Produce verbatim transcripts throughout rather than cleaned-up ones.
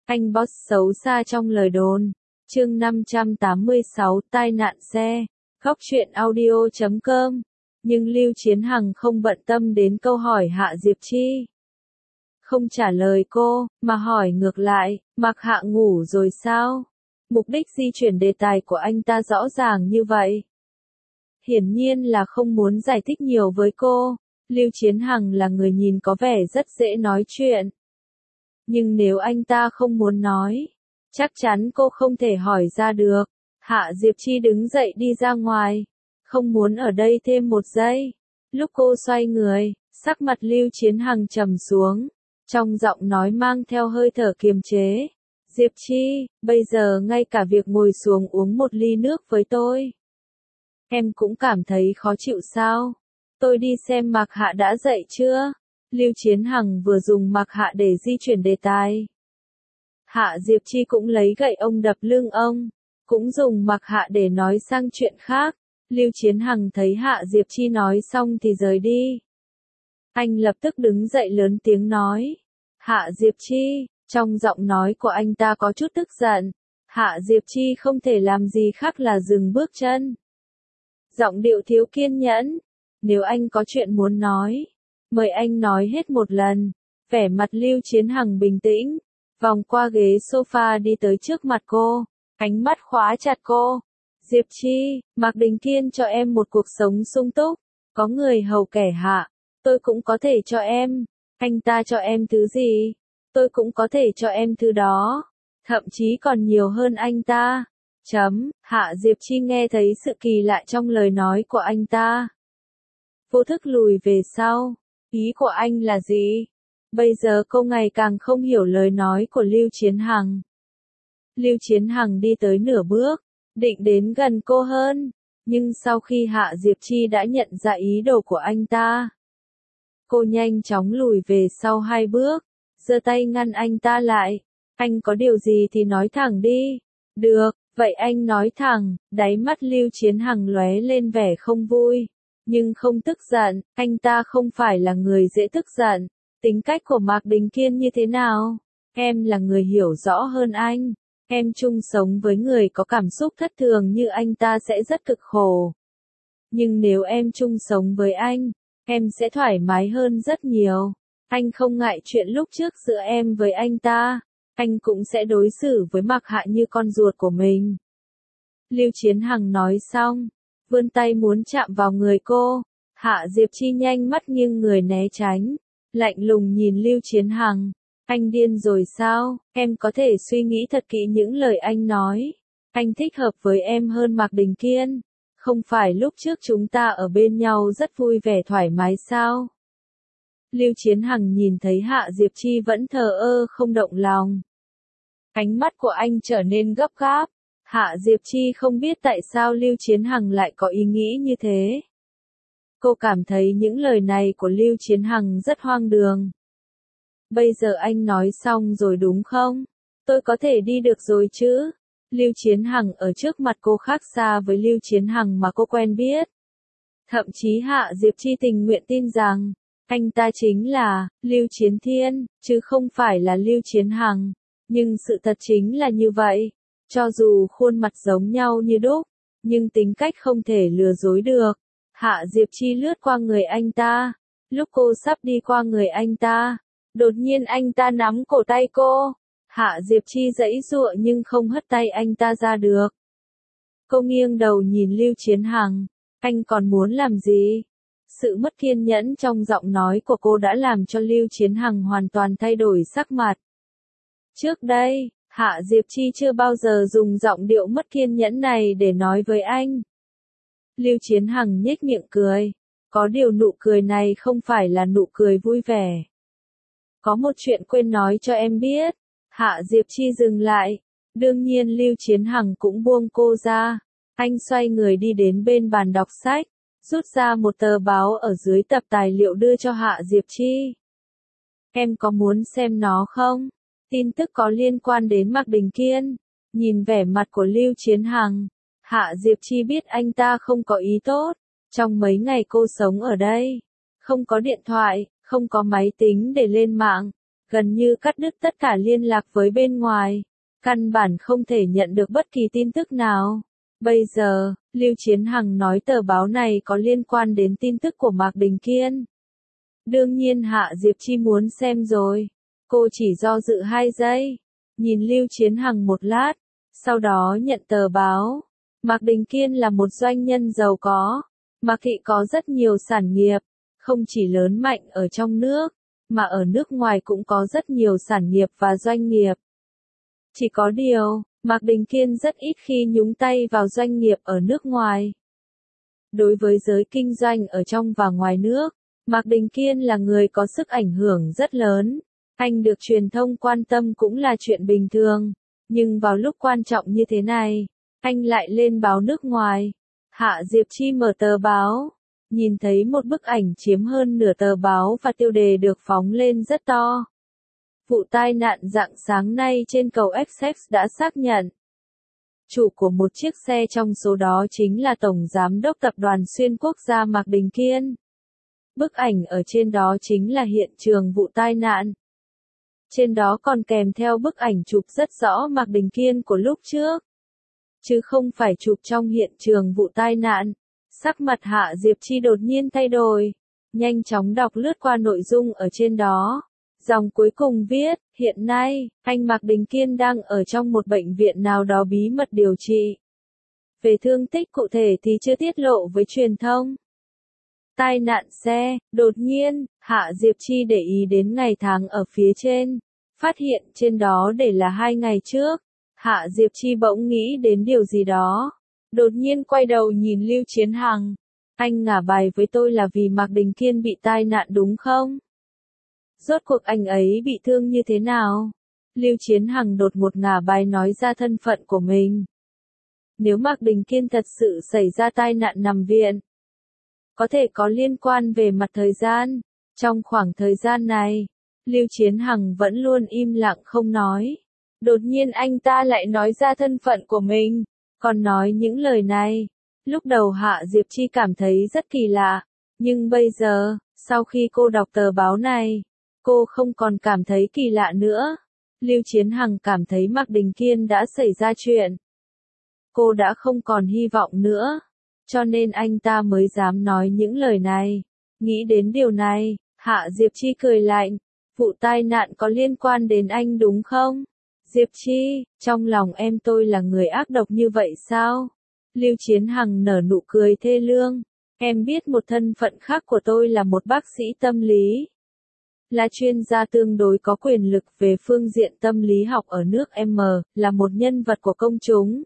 Anh boss xấu xa trong lời đồn. Chương năm trăm tám mươi sáu tai nạn xe. Góc truyện audio chấm com. Nhưng Lưu Chiến Hằng không bận tâm đến câu hỏi Hạ Diệp Chi. Không trả lời cô, mà hỏi ngược lại, Mạc Hạ ngủ rồi sao? Mục đích di chuyển đề tài của anh ta rõ ràng như vậy. Hiển nhiên là không muốn giải thích nhiều với cô. Lưu Chiến Hằng là người nhìn có vẻ rất dễ nói chuyện. Nhưng nếu anh ta không muốn nói, chắc chắn cô không thể hỏi ra được. Hạ Diệp Chi đứng dậy đi ra ngoài. Không muốn ở đây thêm một giây. Lúc cô xoay người, sắc mặt Lưu Chiến Hằng trầm xuống. Trong giọng nói mang theo hơi thở kiềm chế. Diệp Chi, bây giờ ngay cả việc ngồi xuống uống một ly nước với tôi, em cũng cảm thấy khó chịu sao? Tôi đi xem Mạc Hạ đã dậy chưa? Lưu Chiến Hằng vừa dùng Mạc Hạ để di chuyển đề tài. Hạ Diệp Chi cũng lấy gậy ông đập lưng ông, cũng dùng Mạc Hạ để nói sang chuyện khác. Lưu Chiến Hằng thấy Hạ Diệp Chi nói xong thì rời đi. Anh lập tức đứng dậy lớn tiếng nói. Hạ Diệp Chi, trong giọng nói của anh ta có chút tức giận. Hạ Diệp Chi không thể làm gì khác là dừng bước chân. Giọng điệu thiếu kiên nhẫn. Nếu anh có chuyện muốn nói, mời anh nói hết một lần. Vẻ mặt Lưu Chiến Hằng bình tĩnh, vòng qua ghế sofa đi tới trước mặt cô, ánh mắt khóa chặt cô. Diệp Chi, Mạc Đình Kiên cho em một cuộc sống sung túc, có người hầu kẻ hạ, tôi cũng có thể cho em. Anh ta cho em thứ gì, tôi cũng có thể cho em thứ đó, thậm chí còn nhiều hơn anh ta. Chấm, Hạ Diệp Chi nghe thấy sự kỳ lạ trong lời nói của anh ta. Vô thức lùi về sau. Ý của anh là gì? Bây giờ cô ngày càng không hiểu lời nói của Lưu Chiến Hằng. Lưu Chiến Hằng đi tới nửa bước, định đến gần cô hơn, nhưng sau khi Hạ Diệp Chi đã nhận ra ý đồ của anh ta, cô nhanh chóng lùi về sau hai bước, giơ tay ngăn anh ta lại. Anh có điều gì thì nói thẳng đi. Được, vậy anh nói thẳng. Đáy mắt Lưu Chiến Hằng lóe lên vẻ không vui, nhưng không tức giận. Anh ta không phải là người dễ tức giận. Tính cách của Mạc Đình Kiên như thế nào? Em là người hiểu rõ hơn anh. Em chung sống với người có cảm xúc thất thường như anh ta sẽ rất cực khổ. Nhưng nếu em chung sống với anh, em sẽ thoải mái hơn rất nhiều. Anh không ngại chuyện lúc trước giữa em với anh ta. Anh cũng sẽ đối xử với Mạc Hạ như con ruột của mình. Lưu Chiến Hằng nói xong, vươn tay muốn chạm vào người cô. Hạ Diệp Chi nhanh mắt nghiêng người né tránh, lạnh lùng nhìn Lưu Chiến Hằng. Anh điên rồi sao? Em có thể suy nghĩ thật kỹ những lời anh nói. Anh thích hợp với em hơn Mạc Đình Kiên. Không phải lúc trước chúng ta ở bên nhau rất vui vẻ thoải mái sao? Lưu Chiến Hằng nhìn thấy Hạ Diệp Chi vẫn thờ ơ không động lòng. Ánh mắt của anh trở nên gấp gáp. Hạ Diệp Chi không biết tại sao Lưu Chiến Hằng lại có ý nghĩ như thế. Cô cảm thấy những lời này của Lưu Chiến Hằng rất hoang đường. Bây giờ anh nói xong rồi đúng không? Tôi có thể đi được rồi chứ? Lưu Chiến Hằng ở trước mặt cô khác xa với Lưu Chiến Hằng mà cô quen biết. Thậm chí Hạ Diệp Chi tình nguyện tin rằng, anh ta chính là Lưu Chiến Thiên, chứ không phải là Lưu Chiến Hằng. Nhưng sự thật chính là như vậy. Cho dù khuôn mặt giống nhau như đúc, nhưng tính cách không thể lừa dối được. Hạ Diệp Chi lướt qua người anh ta. Lúc cô sắp đi qua người anh ta, đột nhiên anh ta nắm cổ tay cô. Hạ Diệp Chi giãy giụa nhưng không hất tay anh ta ra được. Cô nghiêng đầu nhìn Lưu Chiến Hằng. Anh còn muốn làm gì? Sự mất kiên nhẫn trong giọng nói của cô đã làm cho Lưu Chiến Hằng hoàn toàn thay đổi sắc mặt. Trước đây, Hạ Diệp Chi chưa bao giờ dùng giọng điệu mất kiên nhẫn này để nói với anh. Lưu Chiến Hằng nhếch miệng cười. Có điều nụ cười này không phải là nụ cười vui vẻ. Có một chuyện quên nói cho em biết. Hạ Diệp Chi dừng lại. Đương nhiên Lưu Chiến Hằng cũng buông cô ra. Anh xoay người đi đến bên bàn đọc sách, rút ra một tờ báo ở dưới tập tài liệu đưa cho Hạ Diệp Chi. Em có muốn xem nó không? Tin tức có liên quan đến Mạc Đình Kiên. Nhìn vẻ mặt của Lưu Chiến Hằng, Hạ Diệp Chi biết anh ta không có ý tốt. Trong mấy ngày cô sống ở đây, không có điện thoại, không có máy tính để lên mạng. gần như cắt đứt tất cả liên lạc với bên ngoài, căn bản không thể nhận được bất kỳ tin tức nào. Bây giờ, Lưu Chiến Hằng nói tờ báo này có liên quan đến tin tức của Mạc Đình Kiên. Đương nhiên Hạ Diệp Chi muốn xem rồi. Cô chỉ do dự hai giây, nhìn Lưu Chiến Hằng một lát, sau đó nhận tờ báo. Mạc Đình Kiên là một doanh nhân giàu có. Mạc Thị có rất nhiều sản nghiệp, không chỉ lớn mạnh ở trong nước, mà ở nước ngoài cũng có rất nhiều sản nghiệp và doanh nghiệp. Chỉ có điều, Mạc Đình Kiên rất ít khi nhúng tay vào doanh nghiệp ở nước ngoài. Đối với giới kinh doanh ở trong và ngoài nước, Mạc Đình Kiên là người có sức ảnh hưởng rất lớn. Anh được truyền thông quan tâm cũng là chuyện bình thường. Nhưng vào lúc quan trọng như thế này, anh lại lên báo nước ngoài. Hạ Diệp Chi mở tờ báo, nhìn thấy một bức ảnh chiếm hơn nửa tờ báo và tiêu đề được phóng lên rất to. Vụ tai nạn rạng sáng nay trên cầu Essex đã xác nhận. Chủ của một chiếc xe trong số đó chính là Tổng Giám đốc Tập đoàn Xuyên Quốc gia Mạc Đình Kiên. Bức ảnh ở trên đó chính là hiện trường vụ tai nạn. Trên đó còn kèm theo bức ảnh chụp rất rõ Mạc Đình Kiên của lúc trước, chứ không phải chụp trong hiện trường vụ tai nạn. Sắc mặt Hạ Diệp Chi đột nhiên thay đổi, nhanh chóng đọc lướt qua nội dung ở trên đó. Dòng cuối cùng viết, hiện nay, anh Mạc Đình Kiên đang ở trong một bệnh viện nào đó bí mật điều trị. Về thương tích cụ thể thì chưa tiết lộ với truyền thông. Tai nạn xe, đột nhiên, Hạ Diệp Chi để ý đến ngày tháng ở phía trên, phát hiện trên đó để là hai ngày trước. Hạ Diệp Chi bỗng nghĩ đến điều gì đó, đột nhiên quay đầu nhìn Lưu Chiến Hằng. Anh ngả bài với tôi là vì Mạc Đình Kiên bị tai nạn đúng không? Rốt cuộc anh ấy bị thương như thế nào? Lưu Chiến Hằng đột ngột ngả bài nói ra thân phận của mình. Nếu Mạc Đình Kiên thật sự xảy ra tai nạn nằm viện, có thể có liên quan về mặt thời gian. Trong khoảng thời gian này, Lưu Chiến Hằng vẫn luôn im lặng không nói. Đột nhiên anh ta lại nói ra thân phận của mình, còn nói những lời này. Lúc đầu Hạ Diệp Chi cảm thấy rất kỳ lạ, nhưng bây giờ, sau khi cô đọc tờ báo này, cô không còn cảm thấy kỳ lạ nữa. Lưu Chiến Hằng cảm thấy Mạc Đình Kiên đã xảy ra chuyện. Cô đã không còn hy vọng nữa, cho nên anh ta mới dám nói những lời này. Nghĩ đến điều này, Hạ Diệp Chi cười lạnh. Vụ tai nạn có liên quan đến anh đúng không? Diệp Chi, trong lòng em tôi là người ác độc như vậy sao? Lưu Chiến Hằng nở nụ cười thê lương. Em biết một thân phận khác của tôi là một bác sĩ tâm lý. Là chuyên gia tương đối có quyền lực về phương diện tâm lý học ở nước M, là một nhân vật của công chúng.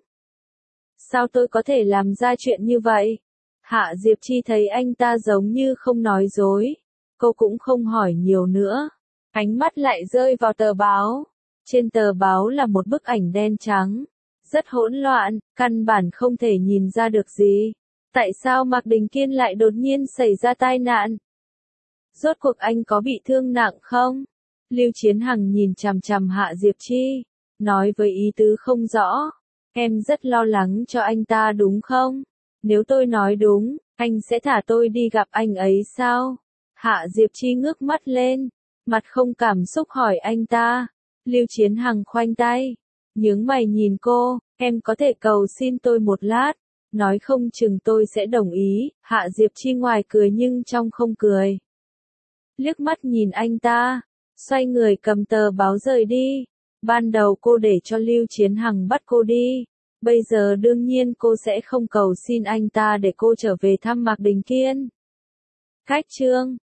Sao tôi có thể làm ra chuyện như vậy? Hạ Diệp Chi thấy anh ta giống như không nói dối. Cô cũng không hỏi nhiều nữa. Ánh mắt lại rơi vào tờ báo. Trên tờ báo là một bức ảnh đen trắng. Rất hỗn loạn, căn bản không thể nhìn ra được gì. Tại sao Mạc Đình Kiên lại đột nhiên xảy ra tai nạn? Rốt cuộc anh có bị thương nặng không? Lưu Chiến Hằng nhìn chằm chằm Hạ Diệp Chi, nói với ý tứ không rõ. Em rất lo lắng cho anh ta đúng không? Nếu tôi nói đúng, anh sẽ thả tôi đi gặp anh ấy sao? Hạ Diệp Chi ngước mắt lên, mặt không cảm xúc hỏi anh ta. Lưu Chiến Hằng khoanh tay, nhướng mày nhìn cô, em có thể cầu xin tôi một lát, nói không chừng tôi sẽ đồng ý. Hạ Diệp Chi ngoài cười nhưng trong không cười. Liếc mắt nhìn anh ta, xoay người cầm tờ báo rời đi. Ban đầu cô để cho Lưu Chiến Hằng bắt cô đi, bây giờ đương nhiên cô sẽ không cầu xin anh ta để cô trở về thăm Mạc Đình Kiên. Cách chương